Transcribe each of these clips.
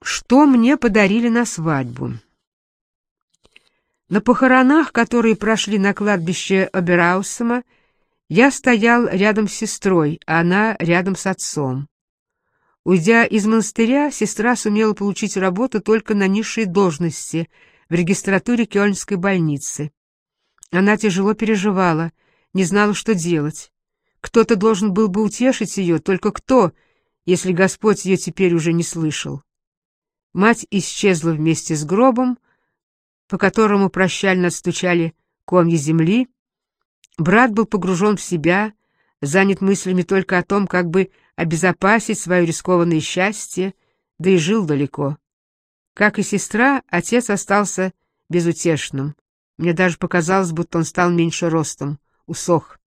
Что мне подарили на свадьбу? На похоронах, которые прошли на кладбище Обераусома, я стоял рядом с сестрой, а она рядом с отцом. Уйдя из монастыря, сестра сумела получить работу только на низшей должности в регистратуре Кёльнской больницы. Она тяжело переживала, не знала, что делать. Кто-то должен был бы утешить ее, только кто, если Господь ее теперь уже не слышал? Мать исчезла вместе с гробом, по которому прощально отстучали комья земли. Брат был погружен в себя, занят мыслями только о том, как бы обезопасить свое рискованное счастье, да и жил далеко. Как и сестра, отец остался безутешным. Мне даже показалось, будто он стал меньше ростом, усох.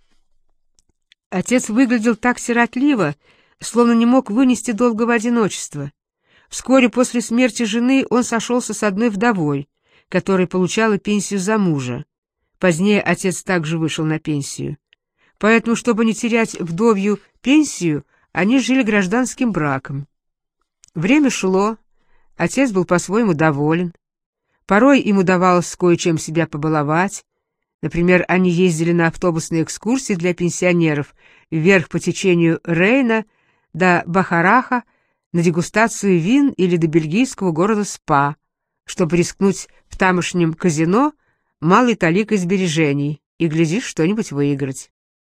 Отец выглядел так сиротливо, словно не мог вынести долгого одиночества. Вскоре после смерти жены он сошелся с одной вдовой, которая получала пенсию за мужа. Позднее отец также вышел на пенсию. Поэтому, чтобы не терять вдовью пенсию, они жили гражданским браком. Время шло, отец был по-своему доволен. Порой им удавалось кое-чем себя побаловать. Например, они ездили на автобусные экскурсии для пенсионеров вверх по течению Рейна до Бахараха, на дегустацию вин или до бельгийского города Спа, чтобы рискнуть в тамошнем казино малой таликой сбережений и, глядишь, что-нибудь выиграть.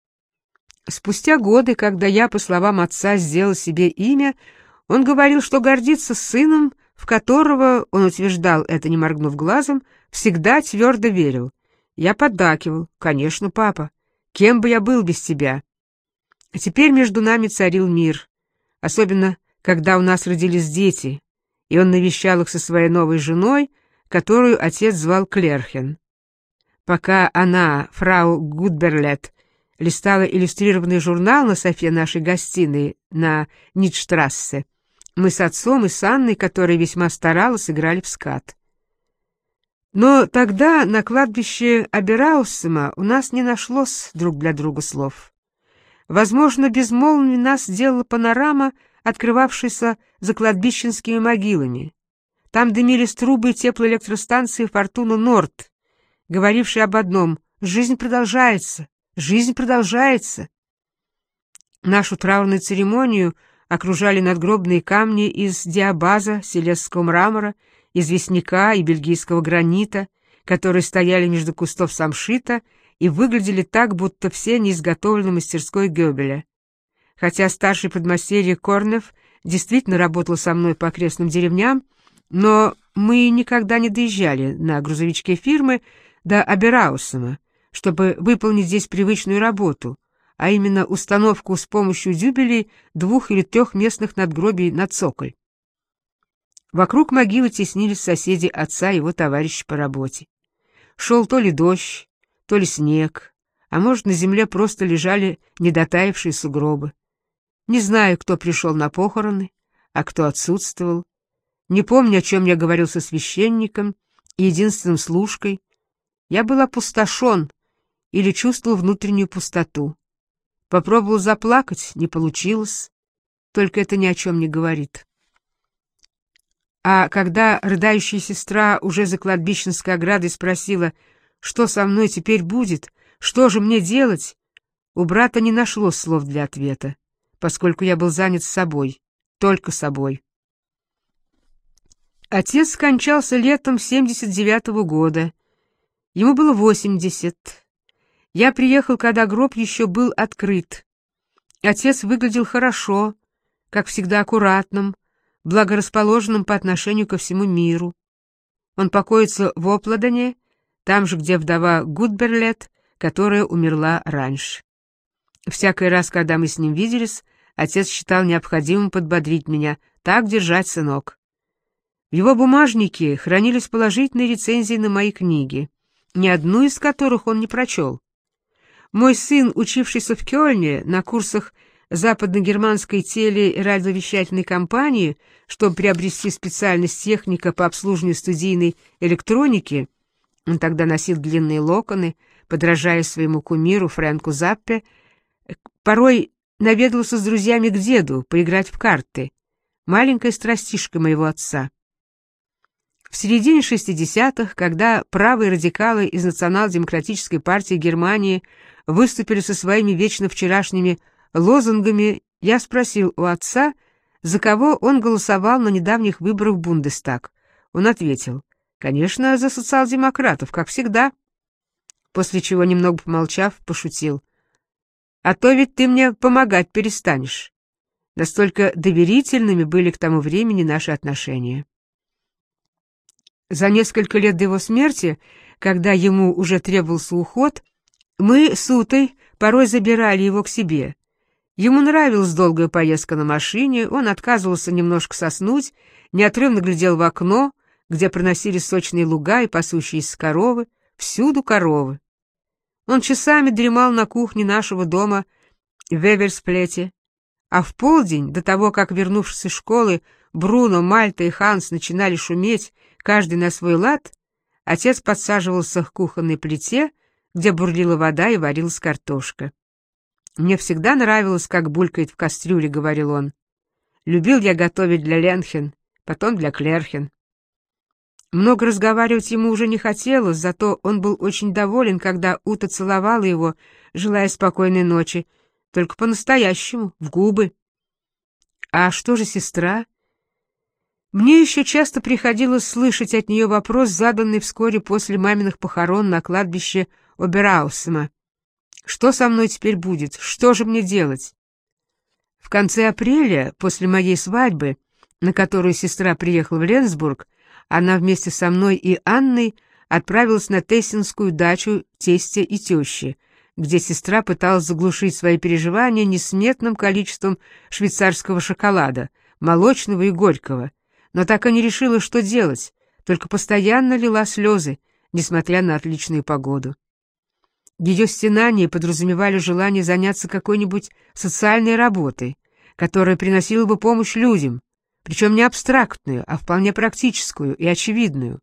Спустя годы, когда я, по словам отца, сделал себе имя, он говорил, что гордится сыном, в которого, он утверждал это, не моргнув глазом, всегда твердо верил. Я поддакивал: «Конечно, папа, кем бы я был без тебя?» А теперь между нами царил мир, особенно когда у нас родились дети, и он навещал их со своей новой женой, которую отец звал Клерхен. Пока она, фрау Гудберлет, листала иллюстрированный журнал на софе нашей гостиной на Нитштрассе, мы с отцом и с Анной, которая весьма старалась, играли в скат. Но тогда на кладбище Обераусома у нас не нашлось друг для друга слов. Возможно, безмолвными нас сделала панорама, открывавшаяся за кладбищенскими могилами. Там дымились трубы теплоэлектростанции «Фортуна Норд», говорившей об одном: «Жизнь продолжается, жизнь продолжается». Нашу траурную церемонию окружали надгробные камни из диабаза, селезского мрамора, известняка и бельгийского гранита, которые стояли между кустов самшита и выглядели так, будто все они изготовлены в мастерской Гёбеля. Хотя старший подмастерье Корнев действительно работал со мной по окрестным деревням, но мы никогда не доезжали на грузовичке фирмы до Обераусома, чтобы выполнить здесь привычную работу, а именно установку с помощью дюбелей 2 или 3 местных надгробий на цоколь. Вокруг могилы теснились соседи отца и его товарищи по работе. Шел то ли дождь, то ли снег, а может, на земле просто лежали недотаявшие сугробы. Не знаю, кто пришел на похороны, а кто отсутствовал. Не помню, о чем я говорил со священником и единственным служкой. Я был опустошен или чувствовал внутреннюю пустоту. Попробовал заплакать, не получилось, только это ни о чем не говорит. А когда рыдающая сестра уже за кладбищенской оградой спросила, что со мной теперь будет, что же мне делать, у брата не нашлось слов для ответа, поскольку я был занят собой, только собой. Отец скончался летом 79-го года. Ему было 80. Я приехал, когда гроб еще был открыт. Отец выглядел хорошо, как всегда аккуратным, благорасположенным по отношению ко всему миру. Он покоится в Опладене, там же, где вдова Гудберлет, которая умерла раньше. Всякий раз, когда мы с ним виделись, отец считал необходимым подбодрить меня: «Так держать, сынок». В его бумажнике хранились положительные рецензии на мои книги, ни одну из которых он не прочел. Мой сын, учившийся в Кёльне на курсах западногерманской теле- и радиовещательной компании, чтобы приобрести специальность техника по обслуживанию студийной электроники, он тогда носил длинные локоны, подражая своему кумиру Фрэнку Заппе, порой наведывался с друзьями к деду поиграть в карты. маленькая страстишка моего отца. В середине 60-х, когда правые радикалы из Национал-демократической партии Германии выступили со своими вечно вчерашними лозунгами, я спросил у отца, за кого он голосовал на недавних выборах в Бундестаг. Он ответил: «Конечно, за социал-демократов, как всегда». После чего, немного помолчав, пошутил: «А то ведь ты мне помогать перестанешь». Настолько доверительными были к тому времени наши отношения. За несколько лет до его смерти, когда ему уже требовался уход, мы с Утой порой забирали его к себе. Ему нравилась долгая поездка на машине, он отказывался немножко соснуть, неотрывно глядел в окно, где проносились сочные луга и пасущиеся коровы, всюду коровы. Он часами дремал на кухне нашего дома в Веверсплете, а в полдень, до того, как, вернувшись из школы, Бруно, Мальта и Ханс начинали шуметь, каждый на свой лад, отец подсаживался к кухонной плите, где бурлила вода и варилась картошка. «Мне всегда нравилось, как булькает в кастрюле», — говорил он. «Любил я готовить для Ленхен, потом для Клерхен». Много разговаривать ему уже не хотелось, зато он был очень доволен, когда Ута целовала его, желая спокойной ночи, только по-настоящему, в губы. «А что же сестра?» Мне еще часто приходилось слышать от нее вопрос, заданный вскоре после маминых похорон на кладбище Обераусема. «Что со мной теперь будет? Что же мне делать?» В конце апреля, после моей свадьбы, на которую сестра приехала в Ленсбург, она вместе со мной и Анной отправилась на Тессинскую дачу тестя и тещи, где сестра пыталась заглушить свои переживания несметным количеством швейцарского шоколада, молочного и горького, но так и не решила, что делать, только постоянно лила слезы, несмотря на отличную погоду. Ее стенания подразумевали желание заняться какой-нибудь социальной работой, которая приносила бы помощь людям, причем не абстрактную, а вполне практическую и очевидную.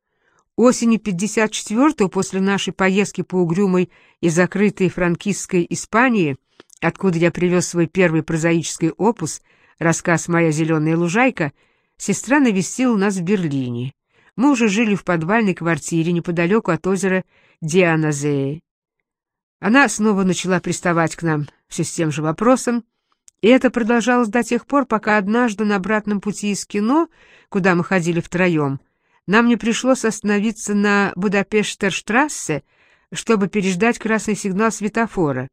Осенью 54-го, после нашей поездки по угрюмой и закрытой франкистской Испании, откуда я привез свой первый прозаический опус, рассказ «Моя зеленая лужайка», сестра навестила нас в Берлине. Мы уже жили в подвальной квартире неподалеку от озера Дианазее. Она снова начала приставать к нам все с тем же вопросом, и это продолжалось до тех пор, пока однажды на обратном пути из кино, куда мы ходили втроем, нам не пришлось остановиться на Будапештерштрассе, чтобы переждать красный сигнал светофора.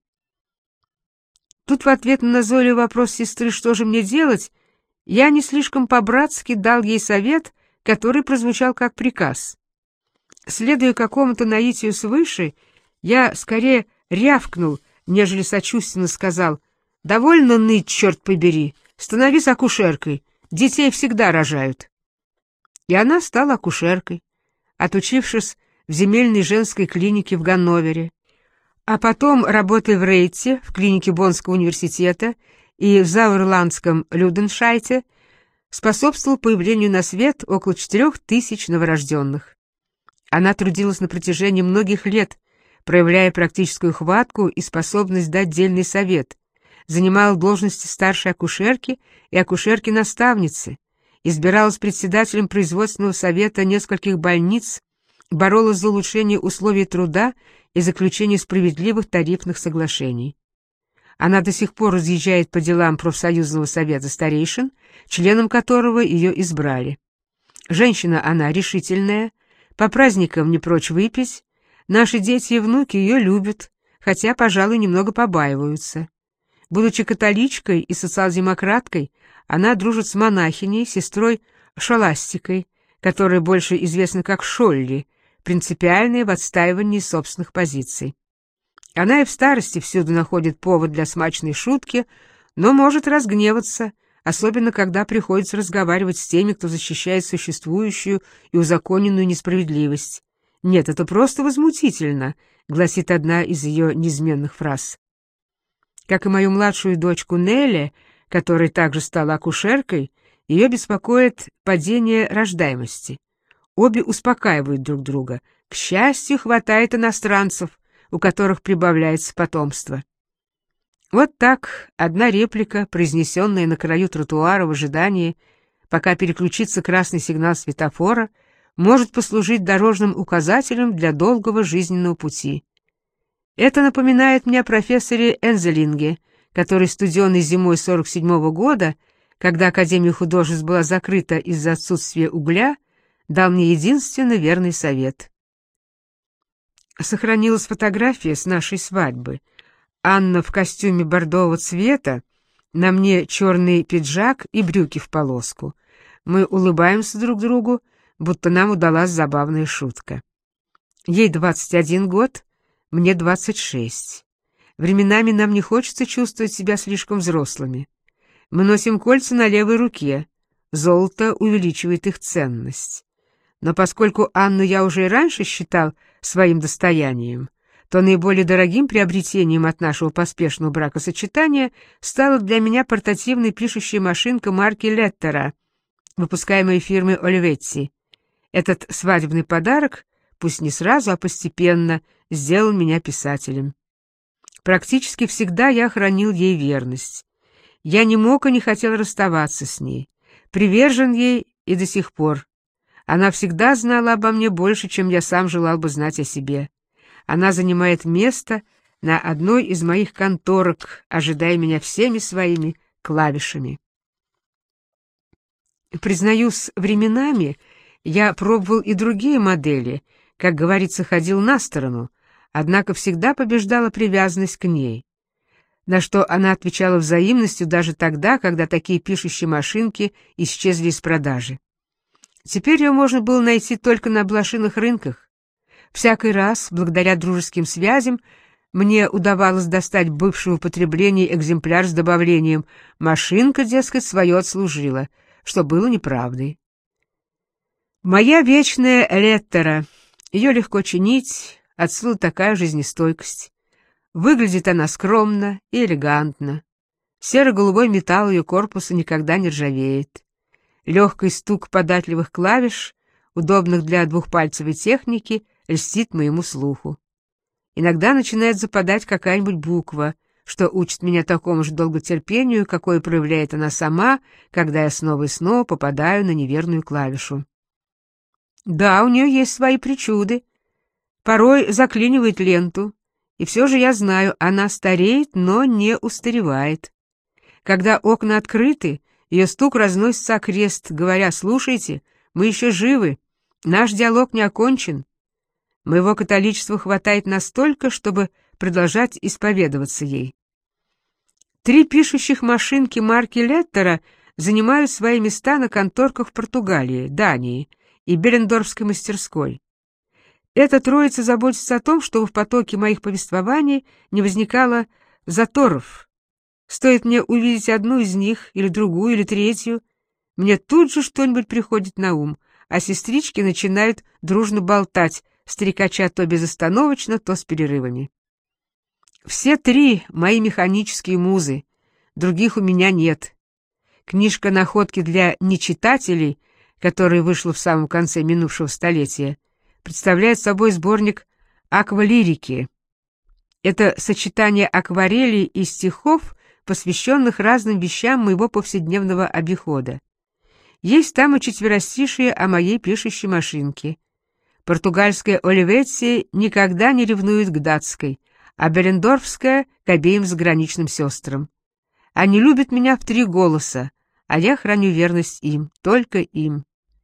Тут в ответ на назойливый вопрос сестры, что же мне делать, я не слишком по-братски дал ей совет, который прозвучал как приказ. Следуя какому-то наитию свыше, я скорее рявкнул, нежели сочувственно сказал: «Довольно ныть, черт побери, становись акушеркой, детей всегда рожают». И она стала акушеркой, отучившись в земельной женской клинике в Ганновере, а потом, работая в Рейте, в клинике Боннского университета и в Зауэрландском Люденшайте, способствовал появлению на свет около 4000 новорожденных. Она трудилась на протяжении многих лет, проявляя практическую хватку и способность дать дельный совет, занимала должности старшей акушерки и акушерки-наставницы, избиралась председателем производственного совета нескольких больниц, боролась за улучшение условий труда и заключение справедливых тарифных соглашений. Она до сих пор разъезжает по делам профсоюзного совета старейшин, членом которого ее избрали. Женщина она решительная, по праздникам не прочь выпить, наши дети и внуки ее любят, хотя, пожалуй, немного побаиваются. Будучи католичкой и социал-демократкой, она дружит с монахиней, сестрой Шоластикой, которая больше известна как Шолли, принципиальная в отстаивании собственных позиций. Она и в старости всюду находит повод для смачной шутки, но может разгневаться, особенно когда приходится разговаривать с теми, кто защищает существующую и узаконенную несправедливость. «Нет, это просто возмутительно», — гласит одна из ее неизменных фраз. Как и мою младшую дочку Нелли, которая также стала акушеркой, ее беспокоит падение рождаемости. Обе успокаивают друг друга. К счастью, хватает иностранцев, у которых прибавляется потомство. Вот так одна реплика, произнесенная на краю тротуара в ожидании, пока переключится красный сигнал светофора, может послужить дорожным указателем для долгого жизненного пути. Это напоминает мне о профессоре Энзелинге, который студеной зимой 47-го года, когда Академия художеств была закрыта из-за отсутствия угля, дал мне единственно верный совет. Сохранилась фотография с нашей свадьбы. Анна в костюме бордового цвета, на мне черный пиджак и брюки в полоску. Мы улыбаемся друг другу, будто нам удалась забавная шутка. Ей 21 год, мне 26. Временами нам не хочется чувствовать себя слишком взрослыми. Мы носим кольца на левой руке. Золото увеличивает их ценность. Но поскольку Анну я уже и раньше считал своим достоянием, то наиболее дорогим приобретением от нашего поспешного бракосочетания стала для меня портативная пишущая машинка марки Леттера, выпускаемая фирмой Оливетти. Этот свадебный подарок, пусть не сразу, а постепенно, сделал меня писателем. Практически всегда я хранил ей верность. Я не мог и не хотел расставаться с ней. Привержен ей и до сих пор. Она всегда знала обо мне больше, чем я сам желал бы знать о себе. Она занимает место на одной из моих конторок, ожидая меня всеми своими клавишами. Признаюсь, временами я пробовал и другие модели, как говорится, ходил на сторону, однако всегда побеждала привязанность к ней, на что она отвечала взаимностью даже тогда, когда такие пишущие машинки исчезли из продажи. Теперь ее можно было найти только на блошиных рынках. Всякий раз, благодаря дружеским связям, мне удавалось достать бывший в употреблении экземпляр с добавлением «машинка, дескать, свое отслужила», что было неправдой. Моя вечная Леттера. Ее легко чинить, отсюда такая жизнестойкость. Выглядит она скромно и элегантно. Серо-голубой металл ее корпуса никогда не ржавеет. Легкий стук податливых клавиш, удобных для двухпальцевой техники, льстит моему слуху. Иногда начинает западать какая-нибудь буква, что учит меня такому же долготерпению, какое проявляет она сама, когда я снова и снова попадаю на неверную клавишу. Да, у нее есть свои причуды. Порой заклинивает ленту, и все же я знаю, она стареет, но не устаревает. Когда окна открыты, ее стук разносится окрест, говоря: «Слушайте, мы еще живы, наш диалог не окончен». Моего католичества хватает настолько, чтобы продолжать исповедоваться ей. 3 пишущих машинки марки Леттера занимают свои места на конторках в Португалии, Дании и Беллендорфской мастерской. Эта троица заботится о том, чтобы в потоке моих повествований не возникало заторов. Стоит мне увидеть одну из них, или другую, или третью, мне тут же что-нибудь приходит на ум, а сестрички начинают дружно болтать, стрекача то безостановочно, то с перерывами. Все 3 мои механические музы, других у меня нет. Книжка «Находки для нечитателей», которая вышла в самом конце минувшего столетия, представляет собой сборник аквалирики. Это сочетание акварелей и стихов, посвященных разным вещам моего повседневного обихода. Есть там и четверостишие о моей пишущей машинке. Португальская Оливетти никогда не ревнует к датской, а Беллендорфская — к обеим заграничным сестрам. Они любят меня в 3 голоса, а я храню верность им, только им.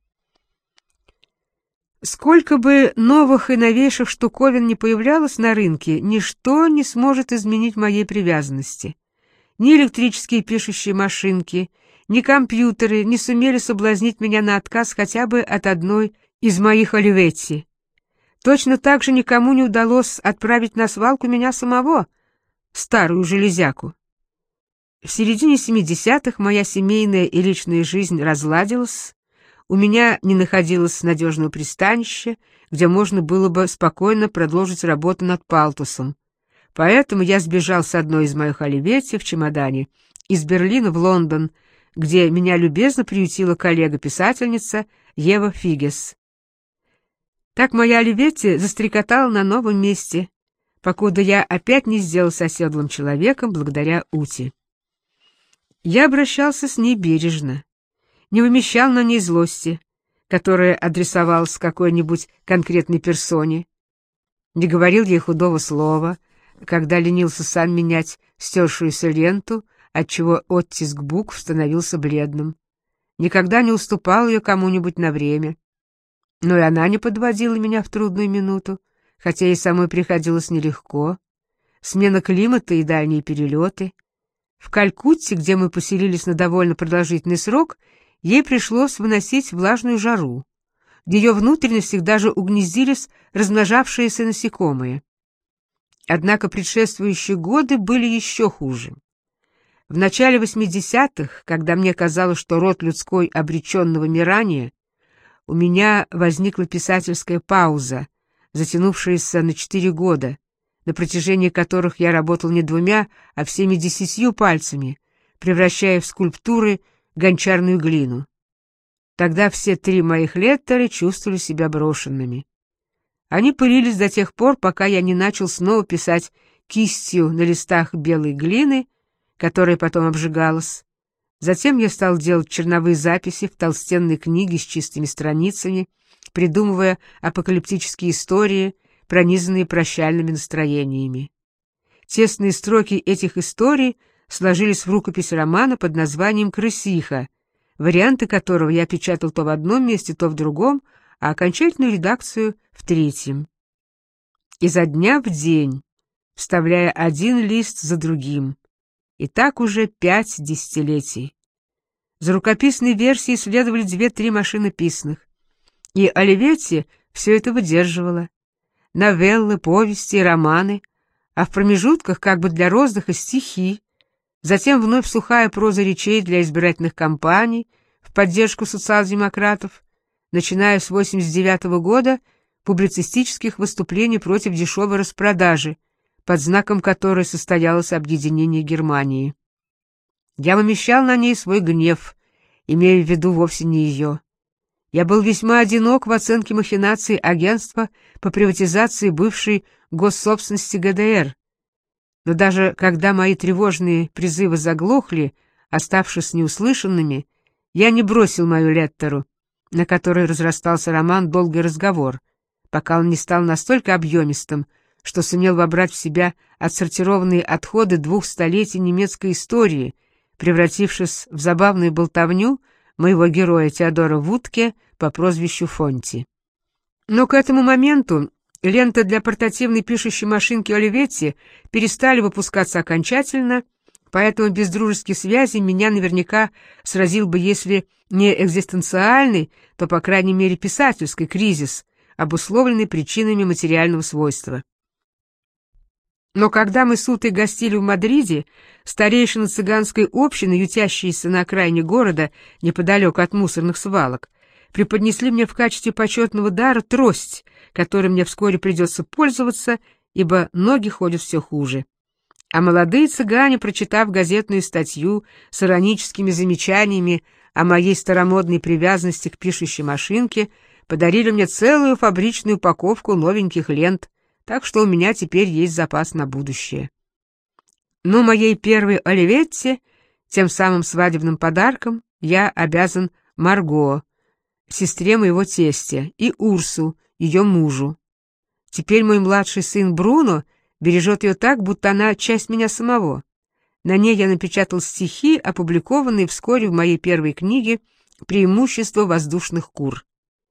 Сколько бы новых и новейших штуковин не появлялось на рынке, ничто не сможет изменить моей привязанности. Ни электрические пишущие машинки, ни компьютеры не сумели соблазнить меня на отказ хотя бы от одной из моих Оливетти. Точно так же никому не удалось отправить на свалку меня самого, старую железяку. В середине 70-х моя семейная и личная жизнь разладилась, у меня не находилось надежного пристанища, где можно было бы спокойно продолжить работу над палтусом. Поэтому я сбежал с одной из моих Оливетти в чемодане из Берлина в Лондон, где меня любезно приютила коллега-писательница Ева Фигес. Так моя Оливетти застрекотала на новом месте, покуда я опять не сделался оседлым человеком благодаря Ути. Я обращался с ней бережно, не вымещал на ней злости, которая адресовалась какой-нибудь конкретной персоне, не говорил ей худого слова, когда ленился сам менять стершуюся ленту, отчего оттиск букв становился бледным, никогда не уступал ее кому-нибудь на время. Но и она не подводила меня в трудную минуту, хотя ей самой приходилось нелегко. Смена климата и дальние перелеты. В Калькутте, где мы поселились на довольно продолжительный срок, ей пришлось выносить влажную жару. В ее внутренностях даже угнездились размножавшиеся насекомые. Однако предшествующие годы были еще хуже. В начале 80-х, когда мне казалось, что род людской обречен на вымирание, у меня возникла писательская пауза, затянувшаяся на 4 года, на протяжении которых я работал не 2, а всеми 10 пальцами, превращая в скульптуры гончарную глину. Тогда все 3 моих леттера чувствовали себя брошенными. Они пылились до тех пор, пока я не начал снова писать кистью на листах белой глины, которая потом обжигалась. Затем я стал делать черновые записи в толстенной книге с чистыми страницами, придумывая апокалиптические истории, пронизанные прощальными настроениями. Тесные строки этих историй сложились в рукопись романа под названием «Крысиха», варианты которого я печатал то в одном месте, то в другом, а окончательную редакцию — в 3. Изо дня в день, вставляя один лист за другим. И так уже 5 десятилетий. За рукописной версией следовали 2-3 машинописных. И Оливетти все это выдерживала. Новеллы, повести и романы, а в промежутках, как бы для роздыха, стихи, затем вновь сухая проза речей для избирательных кампаний в поддержку социал-демократов, начиная с 89 года публицистических выступлений против дешевой распродажи, под знаком которой состоялось объединение Германии. Я вымещал на ней свой гнев, имея в виду вовсе не ее. Я был весьма одинок в оценке махинаций агентства по приватизации бывшей госсобственности ГДР. Но даже когда мои тревожные призывы заглохли, оставшись неуслышанными, я не бросил мою леттеру, на которой разрастался роман «Долгий разговор», пока он не стал настолько объемистым, что сумел вобрать в себя отсортированные отходы 2 столетий немецкой истории, превратившись в забавную болтовню моего героя Теодора Вудке по прозвищу Фонти. Но к этому моменту ленты для портативной пишущей машинки Оливетти перестали выпускаться окончательно, поэтому без дружеских связей меня наверняка сразил бы, если не экзистенциальный, то, по крайней мере, писательский кризис, обусловленный причинами материального свойства. Но когда мы с Утой гостили в Мадриде, старейшины цыганской общины, ютящиеся на окраине города, неподалеку от мусорных свалок, преподнесли мне в качестве почетного дара трость, которой мне вскоре придется пользоваться, ибо ноги ходят все хуже. А молодые цыгане, прочитав газетную статью с ироническими замечаниями о моей старомодной привязанности к пишущей машинке, подарили мне целую фабричную упаковку новеньких лент, так что у меня теперь есть запас на будущее. Но моей первой Оливетти, тем самым свадебным подарком, я обязан Марго, сестре моего тестя, и Урсу, ее мужу. Теперь мой младший сын Бруно бережет ее так, будто она часть меня самого. На ней я напечатал стихи, опубликованные вскоре в моей первой книге «Преимущество воздушных кур».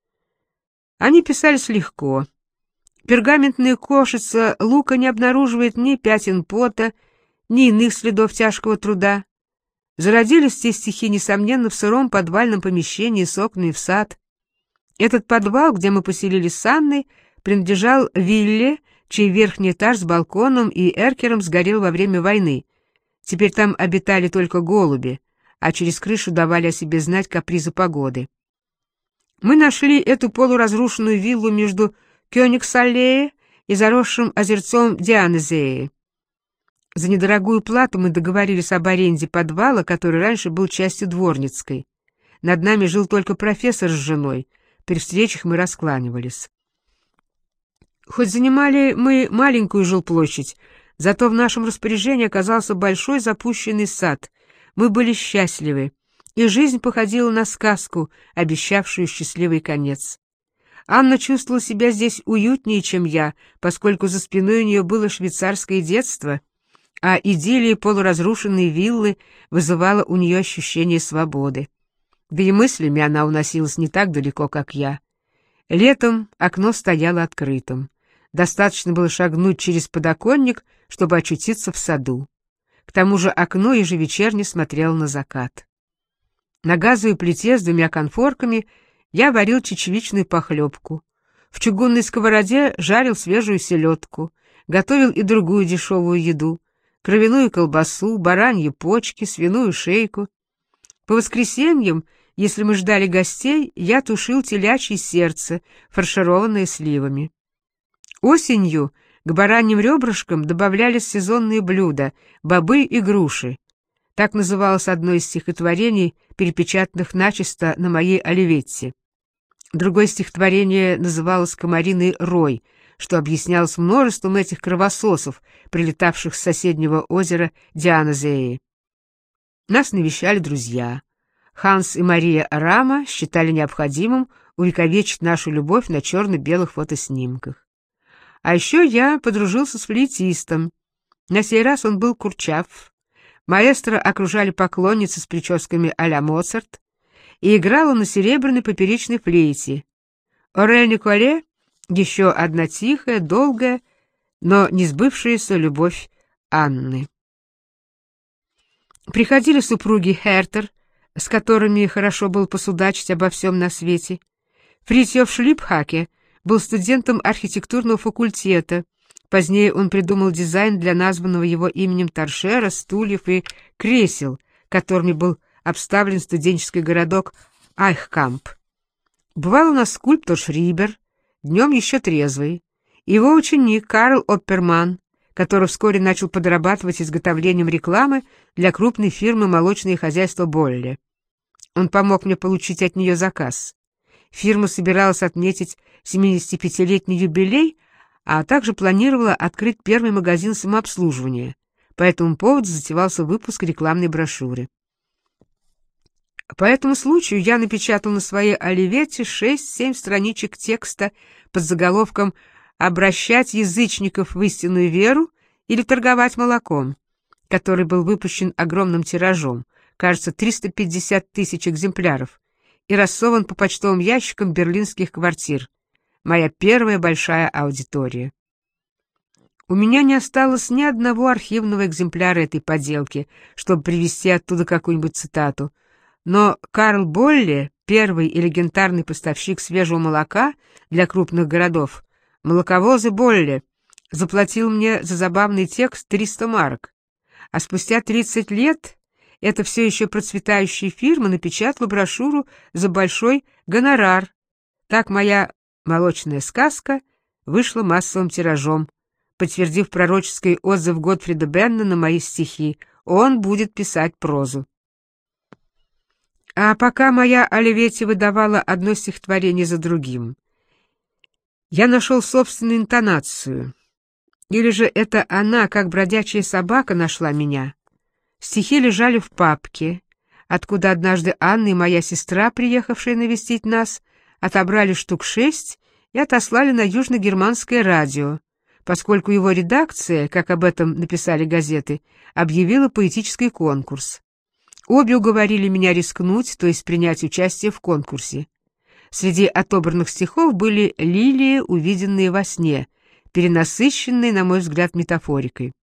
Они писались легко. Пергаментная кошица лука не обнаруживает ни пятен пота, ни иных следов тяжкого труда. Зародились те стихи, несомненно, в сыром подвальном помещении с окнами в сад. Этот подвал, где мы поселились с Анной, принадлежал вилле, чей верхний этаж с балконом и эркером сгорел во время войны. Теперь там обитали только голуби, а через крышу давали о себе знать капризы погоды. Мы нашли эту полуразрушенную виллу между Кёнигсаллее и заросшим озерцом Дианезее. За недорогую плату мы договорились об аренде подвала, который раньше был частью Дворницкой. Над нами жил только профессор с женой, при встречах мы раскланивались. Хоть занимали мы маленькую жилплощадь, зато в нашем распоряжении оказался большой запущенный сад. Мы были счастливы, и жизнь походила на сказку, обещавшую счастливый конец. Анна чувствовала себя здесь уютнее, чем я, поскольку за спиной у нее было швейцарское детство, а идиллия полуразрушенной виллы вызывала у нее ощущение свободы. Да и мыслями она уносилась не так далеко, как я. Летом окно стояло открытым. Достаточно было шагнуть через подоконник, чтобы очутиться в саду. К тому же окно ежевечерне смотрело на закат. На газовой плите с 2 конфорками я варил чечевичную похлебку. В чугунной сковороде жарил свежую селедку, готовил и другую дешевую еду: кровяную колбасу, бараньи почки, свиную шейку. По воскресеньям, если мы ждали гостей, я тушил телячье сердце, фаршированное сливами. Осенью к бараньим ребрышкам добавлялись сезонные блюда — бобы и груши. Так называлось одно из стихотворений, перепечатанных начисто на моей оливетте. Другое стихотворение называлось «Комариный рой», что объяснялось множеством этих кровососов, прилетавших с соседнего озера Дианозеи. Нас навещали друзья. Ханс и Мария Рама считали необходимым увековечить нашу любовь на черно-белых фотоснимках. А еще я подружился с флейтистом. На сей раз он был курчав. Маэстро окружали поклонницы с прическами а-ля Моцарт, и играл он на серебряной поперечной флейте. Орель Николе — еще одна тихая, долгая, но не сбывшаяся любовь Анны. Приходили супруги Хертер, с которыми хорошо было посудачить обо всем на свете. Фритьёф Шлипхаке был студентом архитектурного факультета. Позднее он придумал дизайн для названного его именем торшера, стульев и кресел, которыми был обставлен студенческий городок Айхкамп. Бывал у нас скульптор Шрибер, днем еще трезвый, и его ученик Карл Опперман, который вскоре начал подрабатывать изготовлением рекламы для крупной фирмы «Молочное хозяйство Болле». Он помог мне получить от нее заказ. Фирма собиралась отметить 75-летний юбилей, а также планировала открыть первый магазин самообслуживания. По этому поводу затевался выпуск рекламной брошюры. По этому случаю я напечатал на своей оливетте 6-7 страничек текста под заголовком «Обращать язычников в истинную веру или торговать молоком», который был выпущен огромным тиражом, кажется, 350 тысяч экземпляров, и рассован по почтовым ящикам берлинских квартир. Моя первая большая аудитория. У меня не осталось ни одного архивного экземпляра этой поделки, чтобы привести оттуда какую-нибудь цитату, но Карл Болле, первый и легендарный поставщик свежего молока для крупных городов, молоковозы Болле, заплатил мне за забавный текст 300 марок, а спустя 30 лет эта все еще процветающая фирма напечатала брошюру за большой гонорар. Так моя молочная сказка вышла массовым тиражом, подтвердив пророческий отзыв Готфрида Бенна на мои стихи: он будет писать прозу. А пока моя Оливетти выдавала одно стихотворение за другим, я нашел собственную интонацию. Или же это она, как бродячая собака, нашла меня? Стихи лежали в папке, откуда однажды Анна и моя сестра, приехавшие навестить нас, отобрали штук 6 и отослали на южно-германское радио, поскольку его редакция, как об этом написали газеты, объявила поэтический конкурс. Обе уговорили меня рискнуть, то есть принять участие в конкурсе. Среди отобранных стихов были лилии, увиденные во сне, перенасыщенные, на мой взгляд, метафорикой.